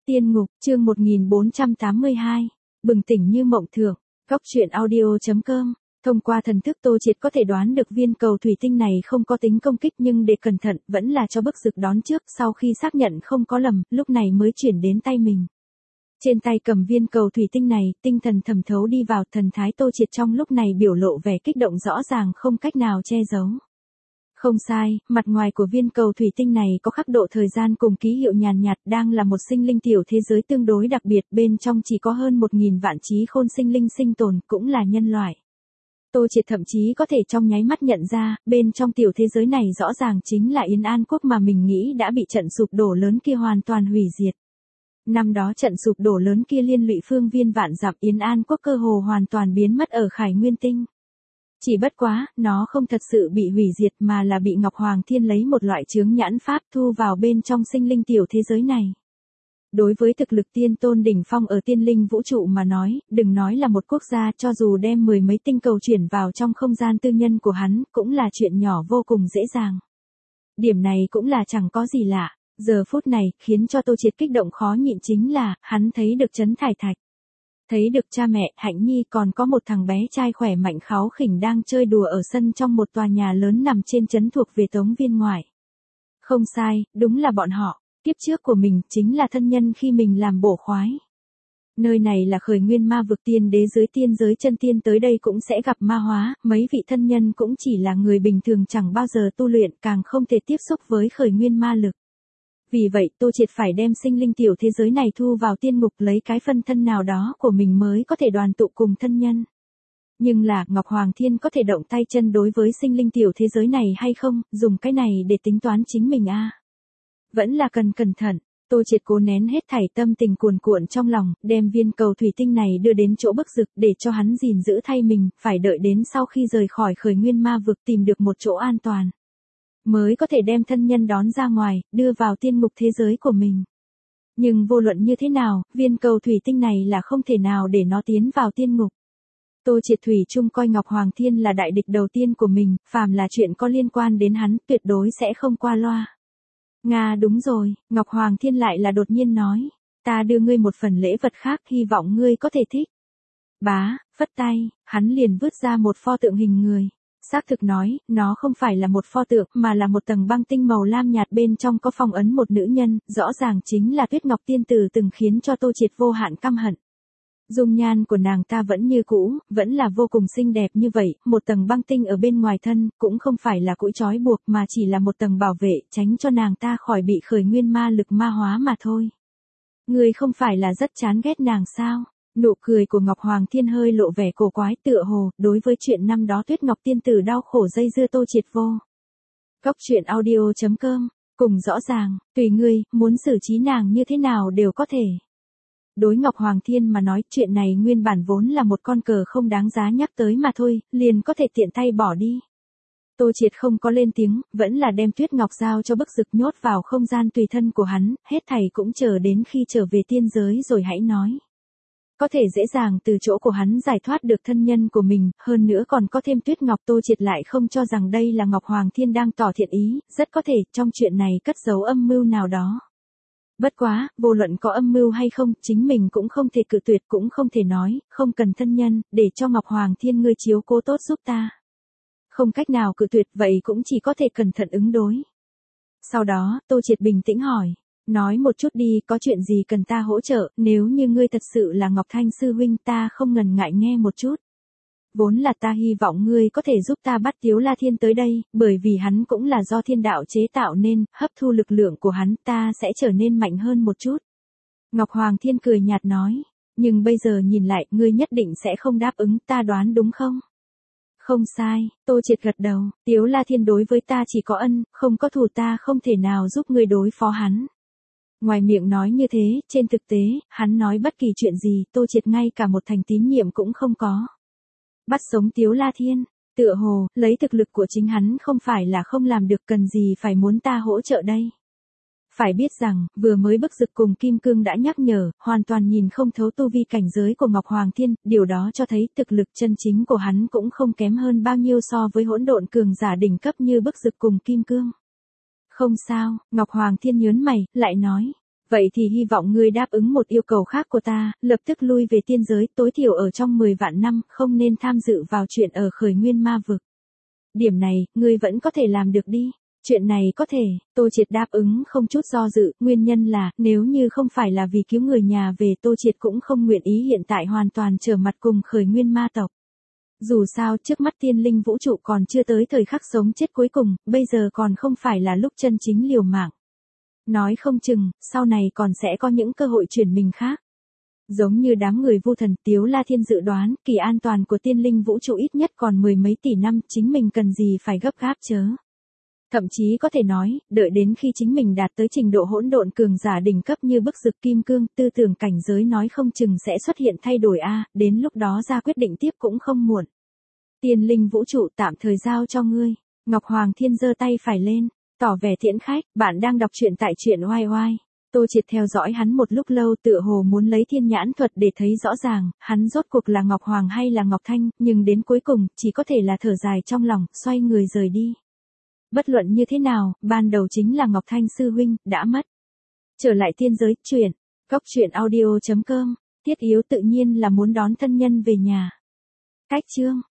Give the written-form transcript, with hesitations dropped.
Tiên ngục, chương 1482, bừng tỉnh như mộng thường, góc truyện audio.com. Thông qua thần thức Tô Triệt có thể đoán được viên cầu thủy tinh này không có tính công kích, nhưng để cẩn thận vẫn là cho bức rực đón trước. Sau khi xác nhận không có lầm, lúc này mới chuyển đến tay mình. Trên tay cầm viên cầu thủy tinh này, tinh thần thẩm thấu đi vào, thần thái Tô Triệt trong lúc này biểu lộ vẻ kích động rõ ràng không cách nào che giấu. Không sai, mặt ngoài của viên cầu thủy tinh này có khắc độ thời gian cùng ký hiệu nhàn nhạt, đang là một sinh linh tiểu thế giới tương đối đặc biệt, bên trong chỉ có hơn 1000 vạn trí khôn sinh linh sinh tồn, cũng là nhân loại. Tô Triệt thậm chí có thể trong nháy mắt nhận ra, bên trong tiểu thế giới này rõ ràng chính là Yến An Quốc mà mình nghĩ đã bị trận sụp đổ lớn kia hoàn toàn hủy diệt. Năm đó trận sụp đổ lớn kia liên lụy phương viên vạn dặm, Yến An Quốc cơ hồ hoàn toàn biến mất ở Khải Nguyên Tinh. Chỉ bất quá, nó không thật sự bị hủy diệt mà là bị Ngọc Hoàng Thiên lấy một loại chướng nhãn pháp thu vào bên trong sinh linh tiểu thế giới này. Đối với thực lực tiên tôn đỉnh phong ở tiên linh vũ trụ mà nói, đừng nói là một quốc gia, cho dù đem 10 mấy tinh cầu chuyển vào trong không gian tư nhân của hắn, cũng là chuyện nhỏ vô cùng dễ dàng. Điểm này cũng là chẳng có gì lạ. Giờ phút này, khiến cho Tô Triệt kích động khó nhịn chính là, hắn thấy được Trấn Thải Thạch. Thấy được cha mẹ, Hạnh Nhi, còn có một thằng bé trai khỏe mạnh kháu khỉnh đang chơi đùa ở sân trong một tòa nhà lớn nằm trên trấn thuộc về Tống Viên ngoại. Không sai, đúng là bọn họ. Kiếp trước của mình chính là thân nhân khi mình làm bổ khoái. Nơi này là Khởi Nguyên ma vực, tiên đế dưới tiên giới chân tiên tới đây cũng sẽ gặp ma hóa, mấy vị thân nhân cũng chỉ là người bình thường chẳng bao giờ tu luyện, càng không thể tiếp xúc với Khởi Nguyên ma lực. Vì vậy Tô Triệt phải đem sinh linh tiểu thế giới này thu vào tiên ngục, lấy cái phân thân nào đó của mình mới có thể đoàn tụ cùng thân nhân. Nhưng là Ngọc Hoàng Thiên có thể động tay chân đối với sinh linh tiểu thế giới này hay không, dùng cái này để tính toán chính mình a. Vẫn là cần cẩn thận. Tô Triệt cố nén hết thảy tâm tình cuồn cuộn trong lòng, đem viên cầu thủy tinh này đưa đến chỗ bức rực để cho hắn gìn giữ thay mình, phải đợi đến sau khi rời khỏi Khởi Nguyên ma vực tìm được một chỗ an toàn, mới có thể đem thân nhân đón ra ngoài, đưa vào tiên ngục thế giới của mình. Nhưng vô luận như thế nào, viên cầu thủy tinh này là không thể nào để nó tiến vào tiên ngục. Tô Triệt thủy chung coi Ngọc Hoàng Thiên là đại địch đầu tiên của mình, phàm là chuyện có liên quan đến hắn, tuyệt đối sẽ không qua loa. Nga đúng rồi, Ngọc Hoàng Thiên lại là đột nhiên nói, ta đưa ngươi một phần lễ vật khác, hy vọng ngươi có thể thích. Bá, phất tay, hắn liền vứt ra một pho tượng hình người. Xác thực nói, nó không phải là một pho tượng, mà là một tầng băng tinh màu lam nhạt, bên trong có phong ấn một nữ nhân, rõ ràng chính là Tuyết Ngọc Tiên Tử, từng khiến cho Tô Triệt vô hạn căm hận. Dung nhan của nàng ta vẫn như cũ, vẫn là vô cùng xinh đẹp như vậy, một tầng băng tinh ở bên ngoài thân, cũng không phải là cũi trói buộc mà chỉ là một tầng bảo vệ, tránh cho nàng ta khỏi bị Khởi Nguyên ma lực ma hóa mà thôi. Ngươi không phải là rất chán ghét nàng sao? Nụ cười của Ngọc Hoàng Thiên hơi lộ vẻ cổ quái, tựa hồ, đối với chuyện năm đó Tuyết Ngọc Tiên Tử đau khổ dây dưa Tô Triệt vô. Góc truyện audio.com, cùng rõ ràng, tùy ngươi, muốn xử trí nàng như thế nào đều có thể. Đối Ngọc Hoàng Thiên mà nói, chuyện này nguyên bản vốn là một con cờ không đáng giá nhắc tới mà thôi, liền có thể tiện tay bỏ đi. Tô Triệt không có lên tiếng, vẫn là đem Tuyết Ngọc giao cho bức rực nhốt vào không gian tùy thân của hắn, hết thảy cũng chờ đến khi trở về tiên giới rồi hãy nói. Có thể dễ dàng từ chỗ của hắn giải thoát được thân nhân của mình, hơn nữa còn có thêm Tuyết Ngọc. Tô Triệt lại không cho rằng đây là Ngọc Hoàng Thiên đang tỏ thiện ý, rất có thể trong chuyện này cất giấu âm mưu nào đó. Bất quá, vô luận có âm mưu hay không, chính mình cũng không thể cự tuyệt, cũng không thể nói, không cần thân nhân, để cho Ngọc Hoàng Thiên ngươi chiếu cố tốt giúp ta. Không cách nào cự tuyệt, vậy cũng chỉ có thể cẩn thận ứng đối. Sau đó, Tô Triệt bình tĩnh hỏi, nói một chút đi, có chuyện gì cần ta hỗ trợ, nếu như ngươi thật sự là Ngọc Thanh sư huynh, ta không ngần ngại nghe một chút. Vốn là ta hy vọng ngươi có thể giúp ta bắt Tiếu La Thiên tới đây, bởi vì hắn cũng là do thiên đạo chế tạo nên, hấp thu lực lượng của hắn, ta sẽ trở nên mạnh hơn một chút. Ngọc Hoàng Thiên cười nhạt nói, nhưng bây giờ nhìn lại, ngươi nhất định sẽ không đáp ứng, ta đoán đúng không? Không sai, Tô Triệt gật đầu, Tiếu La Thiên đối với ta chỉ có ân, không có thù, ta không thể nào giúp ngươi đối phó hắn. Ngoài miệng nói như thế, trên thực tế, hắn nói bất kỳ chuyện gì, Tô Triệt ngay cả một thành tín nhiệm cũng không có. Bắt sống Tiếu La Thiên, tựa hồ, lấy thực lực của chính hắn không phải là không làm được, cần gì phải muốn ta hỗ trợ đây. Phải biết rằng, vừa mới bức rực cùng Kim Cương đã nhắc nhở, hoàn toàn nhìn không thấu tu vi cảnh giới của Ngọc Hoàng Thiên, điều đó cho thấy thực lực chân chính của hắn cũng không kém hơn bao nhiêu so với hỗn độn cường giả đỉnh cấp như bức rực cùng Kim Cương. Không sao, Ngọc Hoàng Thiên nhớn mày, lại nói, Vậy thì hy vọng ngươi đáp ứng một yêu cầu khác của ta, lập tức lui về tiên giới, tối thiểu ở trong 10 vạn năm, không nên tham dự vào chuyện ở khởi nguyên ma vực. Điểm này, ngươi vẫn có thể làm được đi. Chuyện này có thể, Tô Triệt đáp ứng không chút do dự, nguyên nhân là, nếu như không phải là vì cứu người nhà về, Tô Triệt cũng không nguyện ý hiện tại hoàn toàn trở mặt cùng khởi nguyên ma tộc. Dù sao, trước mắt tiên linh vũ trụ còn chưa tới thời khắc sống chết cuối cùng, bây giờ còn không phải là lúc chân chính liều mạng. Nói không chừng, sau này còn sẽ có những cơ hội chuyển mình khác. Giống như đám người Vu Thần, Tiếu La Thiên dự đoán, kỳ an toàn của tiên linh vũ trụ ít nhất còn 10 mấy tỷ năm, chính mình cần gì phải gấp gáp chớ. Thậm chí có thể nói, đợi đến khi chính mình đạt tới trình độ hỗn độn cường giả đỉnh cấp như bức rực kim cương, tư tưởng cảnh giới nói không chừng sẽ xuất hiện thay đổi đến lúc đó ra quyết định tiếp cũng không muộn. Tiên linh vũ trụ tạm thời giao cho ngươi. Ngọc Hoàng Thiên giơ tay phải lên, tỏ vẻ thiện khách, bạn đang đọc truyện tại truyện oai oai. Tô Triệt theo dõi hắn một lúc lâu, tựa hồ muốn lấy thiên nhãn thuật để thấy rõ ràng, hắn rốt cuộc là Ngọc Hoàng hay là Ngọc Thanh, nhưng đến cuối cùng, chỉ có thể là thở dài trong lòng, xoay người rời đi. Bất luận như thế nào, ban đầu chính là Ngọc Thanh sư huynh, đã mất. Trở lại tiên giới, truyện, goctruyện audio.com, thiết yếu tự nhiên là muốn đón thân nhân về nhà. Cách chương